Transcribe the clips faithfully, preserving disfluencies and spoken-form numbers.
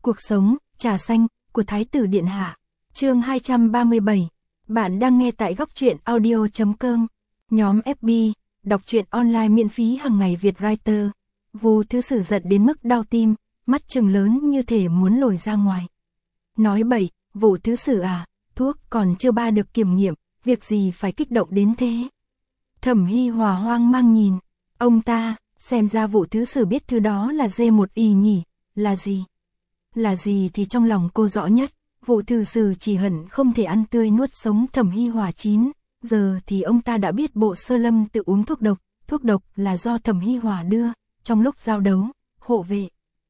Cuộc sống, trà xanh, của Thái tử Điện Hạ. Chương hai trăm ba mươi bảy. Bạn đang nghe tại góc truyện audio chấm com. Nhóm ép bê, đọc truyện online miễn phí hàng ngày Việt Writer. Vu Thứ Sử giận đến mức đau tim, mắt trừng lớn như thể muốn lồi ra ngoài. Nói bậy, Vu Thứ Sử à, thuốc còn chưa ba được kiểm nghiệm, việc gì phải kích động đến thế? Thẩm Hi Hòa hoang mang nhìn, ông ta, xem ra Vu Thứ Sử biết thứ đó là dê một y nhỉ, là gì? Là gì thì trong lòng cô rõ nhất, Vu Thứ Sử chỉ hận không thể ăn tươi nuốt sống Thẩm Hi Hòa chín, giờ thì ông ta đã biết Bộ Sơ Lâm tự uống thuốc độc, thuốc độc là do Thẩm Hi Hòa đưa, trong lúc giao đấu, hộ vệ.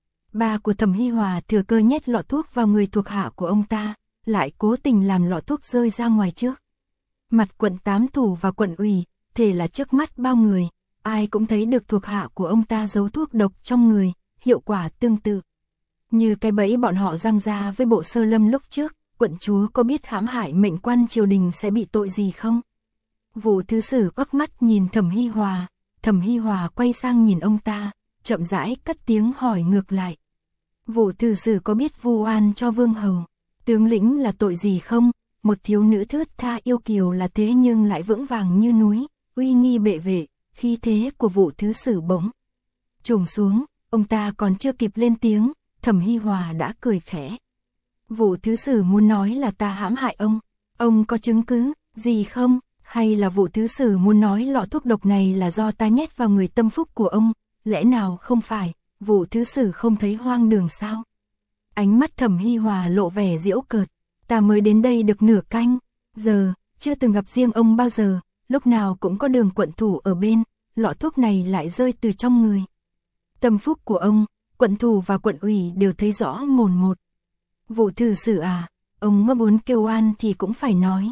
Ba của Thẩm Hi Hòa thừa cơ nhét lọ thuốc vào người thuộc hạ của ông ta, lại cố tình làm lọ thuốc rơi ra ngoài trước. Mặt quận tám thủ và quận ủy, thể là trước mắt bao người, ai cũng thấy được thuộc hạ của ông ta giấu thuốc độc trong người, hiệu quả tương tự. Như cái bẫy bọn họ giăng ra với Bộ Sơ Lâm lúc trước, quận chúa có biết hãm hại mệnh quan triều đình sẽ bị tội gì không? Vu Thứ Sử quắc mắt nhìn Thẩm Hi Hòa, Thẩm Hi Hòa quay sang nhìn ông ta, chậm rãi cất tiếng hỏi ngược lại. Vu Thứ Sử có biết vu oan cho vương hầu, tướng lĩnh là tội gì không? Một thiếu nữ thướt tha yêu kiều là thế nhưng lại vững vàng như núi, uy nghi bệ vệ, khí thế của Vu Thứ Sử bỗng trùng xuống, ông ta còn chưa kịp lên tiếng, Thẩm Hi Hòa đã cười khẽ. Vu Thứ Sử muốn nói là ta hãm hại ông, ông có chứng cứ gì không? Hay là Vu Thứ Sử muốn nói lọ thuốc độc này là do ta nhét vào người tâm phúc của ông, lẽ nào không phải, Vu Thứ Sử không thấy hoang đường sao? Ánh mắt Thẩm Hi Hòa lộ vẻ giễu cợt, ta mới đến đây được nửa canh, giờ, chưa từng gặp riêng ông bao giờ, lúc nào cũng có Đường quận thủ ở bên, lọ thuốc này lại rơi từ trong người. Tâm phúc của ông, quận thủ và quận ủy đều thấy rõ mồn một. Vu Thứ Sử à, ông mà muốn kêu oan thì cũng phải nói.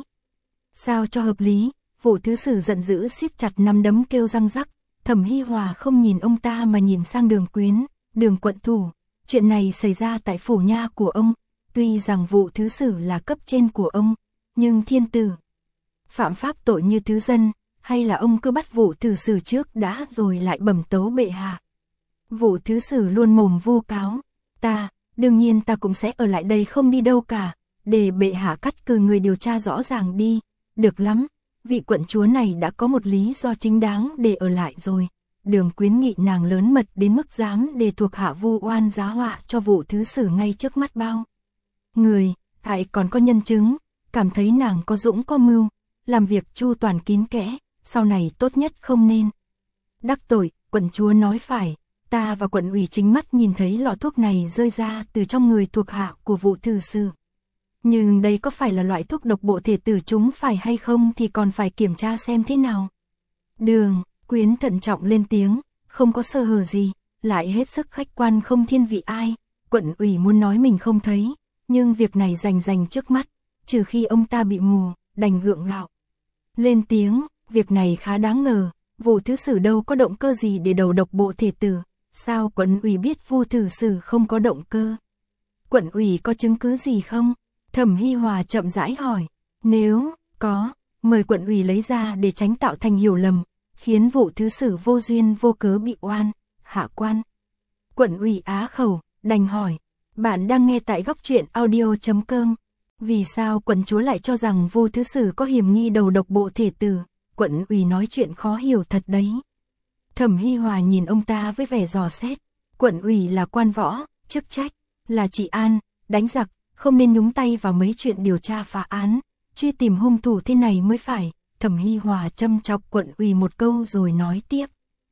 Sao cho hợp lý, Vu Thứ Sử giận dữ siết chặt nắm đấm kêu răng rắc, Thẩm Hi Hòa không nhìn ông ta mà nhìn sang Đường Quyến, Đường quận thủ, chuyện này xảy ra tại phủ nha của ông, tuy rằng Vu Thứ Sử là cấp trên của ông, nhưng thiên tử phạm pháp tội như thứ dân, hay là ông cứ bắt Vu Thứ Sử trước đã rồi lại bẩm tấu bệ hạ? Vu Thứ Sử luôn mồm vu cáo, ta, đương nhiên ta cũng sẽ ở lại đây không đi đâu cả, để bệ hạ cắt cử người điều tra rõ ràng đi, được lắm, vị quận chúa này đã có một lý do chính đáng để ở lại rồi. Đường Quyến nghị nàng lớn mật đến mức dám để thuộc hạ vu oan giá họa cho Vu Thứ Sử ngay trước mắt bao người, lại còn có nhân chứng, cảm thấy nàng có dũng có mưu, làm việc chu toàn kín kẽ, sau này tốt nhất không nên đắc tội. Quận chúa nói phải, ta và quận ủy chính mắt nhìn thấy lọ thuốc này rơi ra từ trong người thuộc hạ của Vu Thứ Sử. Nhưng đây có phải là loại thuốc độc bộ thể tử chúng phải hay không thì còn phải kiểm tra xem thế nào. Đường Quyến thận trọng lên tiếng, không có sơ hở gì, lại hết sức khách quan không thiên vị ai. Quận ủy muốn nói mình không thấy, nhưng việc này rành rành trước mắt, trừ khi ông ta bị mù, đành gượng gạo lên tiếng, việc này khá đáng ngờ, Vu Thứ Sử đâu có động cơ gì để đầu độc bộ thể tử, sao quận ủy biết Vu Thứ Sử không có động cơ? Quận ủy có chứng cứ gì không? Thẩm Hi Hòa chậm rãi hỏi, nếu có, mời quận ủy lấy ra để tránh tạo thành hiểu lầm, khiến Vu Thứ Sử vô duyên vô cớ bị oan, hạ quan. Quận ủy á khẩu, đành hỏi, bạn đang nghe tại góc truyện audio chấm com. Vì sao quận chúa lại cho rằng Vu Thứ Sử có hiểm nghi đầu độc bộ thể tử? Quận ủy nói chuyện khó hiểu thật đấy. Thẩm Hi Hòa nhìn ông ta với vẻ dò xét, quận ủy là quan võ, chức trách là trị an, đánh giặc, không nên nhúng tay vào mấy chuyện điều tra phá án, truy tìm hung thủ thế này mới phải. Thẩm Hi Hòa châm chọc quận ủy một câu rồi nói tiếp.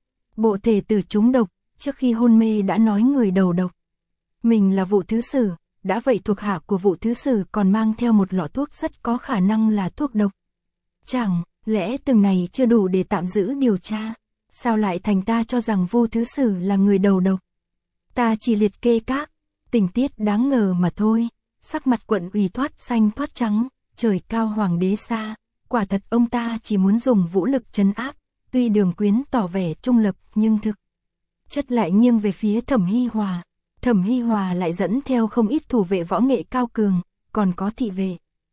Bộ thể tử trúng độc, trước khi hôn mê đã nói người đầu độc mình là Vu Thứ Sử, đã vậy thuộc hạ của Vu Thứ Sử còn mang theo một lọ thuốc rất có khả năng là thuốc độc. Chẳng lẽ từng này chưa đủ để tạm giữ điều tra? Sao lại thành ta cho rằng Vu Thứ Sử là người đầu độc? Ta chỉ liệt kê các tình tiết đáng ngờ mà thôi. Sắc mặt quận ủy thoát xanh thoát trắng, trời cao hoàng đế xa, quả thật ông ta chỉ muốn dùng vũ lực trấn áp, tuy Đường Quyến tỏ vẻ trung lập nhưng thực chất lại nghiêng về phía Thẩm Hi Hòa. Thẩm Hi Hòa lại dẫn theo không ít thủ vệ võ nghệ cao cường, còn có thị vệ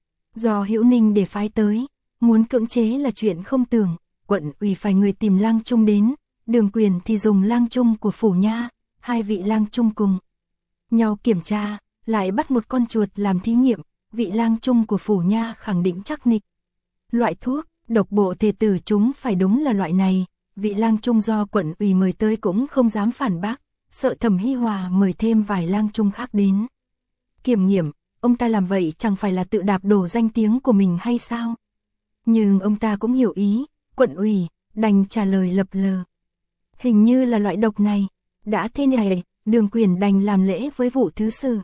do Hữu Ninh để phái tới, muốn cưỡng chế là chuyện không tưởng. Quận ủy phải người tìm lang trung đến, Đường Quyền thì dùng lang trung của phủ nha, hai vị lang trung cùng nhau kiểm tra, lại bắt một con chuột làm thí nghiệm, vị lang trung của phủ nha khẳng định chắc nịch. Loại thuốc, độc bộ thể tử chúng phải đúng là loại này, vị lang trung do quận ủy mời tới cũng không dám phản bác, sợ Thẩm Hi Hòa mời thêm vài lang trung khác đến. Kiểm nghiệm, ông ta làm vậy chẳng phải là tự đạp đổ danh tiếng của mình hay sao? Nhưng ông ta cũng hiểu ý, quận ủy, đành trả lời lập lờ. Hình như là loại độc này, đã thế này, Đường Quyền đành làm lễ với vụ thứ sử.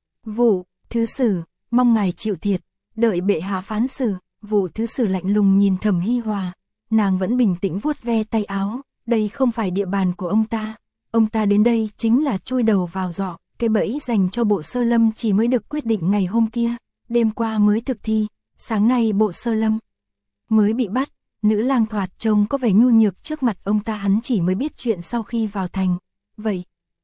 Vụ, thứ sử, mong ngài chịu thiệt, đợi bệ hạ phán xử. Vụ thứ sử lạnh lùng nhìn Thẩm Hi Hòa, nàng vẫn bình tĩnh vuốt ve tay áo, đây không phải địa bàn của ông ta, ông ta đến đây chính là chui đầu vào giỏ, cái bẫy dành cho bộ sơ lâm chỉ mới được quyết định ngày hôm kia, đêm qua mới thực thi, sáng nay bộ sơ lâm mới bị bắt, nữ lang thoạt trông có vẻ nhu nhược trước mặt ông ta, hắn chỉ mới biết chuyện sau khi vào thành, vậy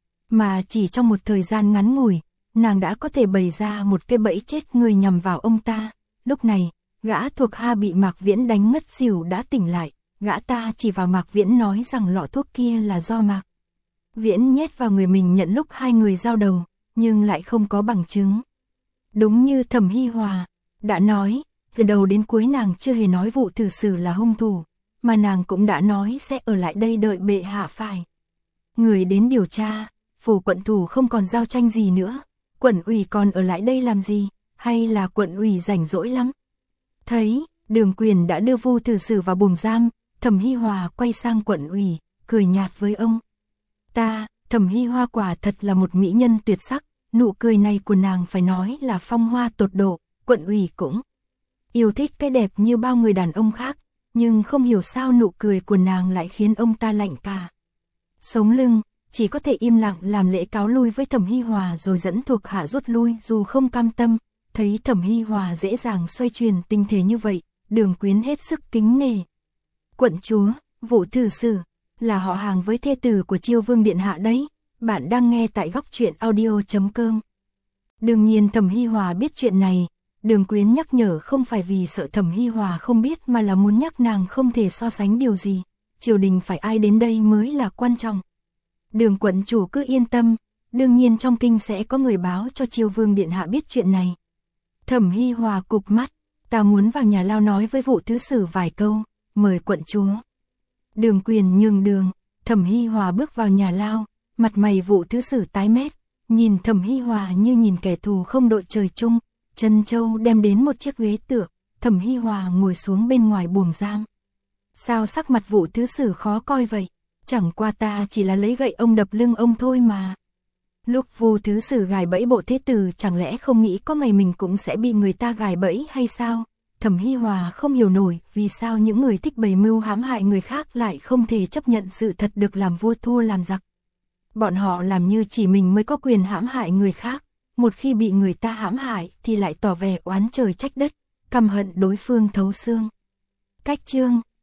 mà chỉ trong một thời gian ngắn ngủi, nàng đã có thể bày ra một cái bẫy chết người nhằm vào ông ta, lúc này gã thuộc hạ bị Mạc Viễn đánh ngất xỉu đã tỉnh lại, gã ta chỉ vào Mạc Viễn nói rằng lọ thuốc kia là do Mạc Viễn nhét vào người mình nhận lúc hai người giao đầu, nhưng lại không có bằng chứng. Đúng như Thẩm Hi Hòa đã nói, từ đầu đến cuối nàng chưa hề nói vụ thử sử là hung thủ, mà nàng cũng đã nói sẽ ở lại đây đợi bệ hạ phải người đến điều tra, phủ quận thủ không còn giao tranh gì nữa, quận ủy còn ở lại đây làm gì, hay là quận ủy rảnh rỗi lắm. Thấy, Đường Quyền đã đưa Vu thử sử vào buồng giam, Thẩm Hi Hòa quay sang quận ủy, cười nhạt với ông. Ta, Thẩm Hi Hòa quả thật là một mỹ nhân tuyệt sắc, nụ cười này của nàng phải nói là phong hoa tột độ, quận ủy cũng yêu thích cái đẹp như bao người đàn ông khác, nhưng không hiểu sao nụ cười của nàng lại khiến ông ta lạnh cả sống lưng, chỉ có thể im lặng làm lễ cáo lui với Thẩm Hi Hòa rồi dẫn thuộc hạ rút lui dù không cam tâm. Thấy Thẩm Hi Hòa dễ dàng xoay chuyển tình thế như vậy, Đường Quyến hết sức kính nể. Quận chúa, vụ thử sử, là họ hàng với thê tử của Chiêu Vương Điện Hạ đấy, bạn đang nghe tại góc truyện audio chấm com. Đương nhiên Thẩm Hi Hòa biết chuyện này, Đường Quyến nhắc nhở không phải vì sợ Thẩm Hi Hòa không biết mà là muốn nhắc nàng không thể so sánh điều gì, triều đình phải ai đến đây mới là quan trọng. Đường quận chủ cứ yên tâm, đương nhiên trong kinh sẽ có người báo cho Chiêu Vương Điện Hạ biết chuyện này. Thẩm Hi Hòa cụp mắt, ta muốn vào nhà lao nói với vụ thứ sử vài câu, mời quận chúa. Đường Quyền nhường đường, Thẩm Hi Hòa bước vào nhà lao, mặt mày vụ thứ sử tái mét, nhìn Thẩm Hi Hòa như nhìn kẻ thù không đội trời chung. Trân Châu đem đến một chiếc ghế tựa, Thẩm Hi Hòa ngồi xuống bên ngoài buồng giam. Sao sắc mặt vụ thứ sử khó coi vậy? Chẳng qua ta chỉ là lấy gậy ông đập lưng ông thôi mà. Lúc Vu thứ sử gài bẫy bộ thế tử chẳng lẽ không nghĩ có ngày mình cũng sẽ bị người ta gài bẫy hay sao? Thẩm Hi Hòa không hiểu nổi vì sao những người thích bày mưu hãm hại người khác lại không thể chấp nhận sự thật được làm vua thua làm giặc. Bọn họ làm như chỉ mình mới có quyền hãm hại người khác, một khi bị người ta hãm hại thì lại tỏ vẻ oán trời trách đất, căm hận đối phương thấu xương. Cách chương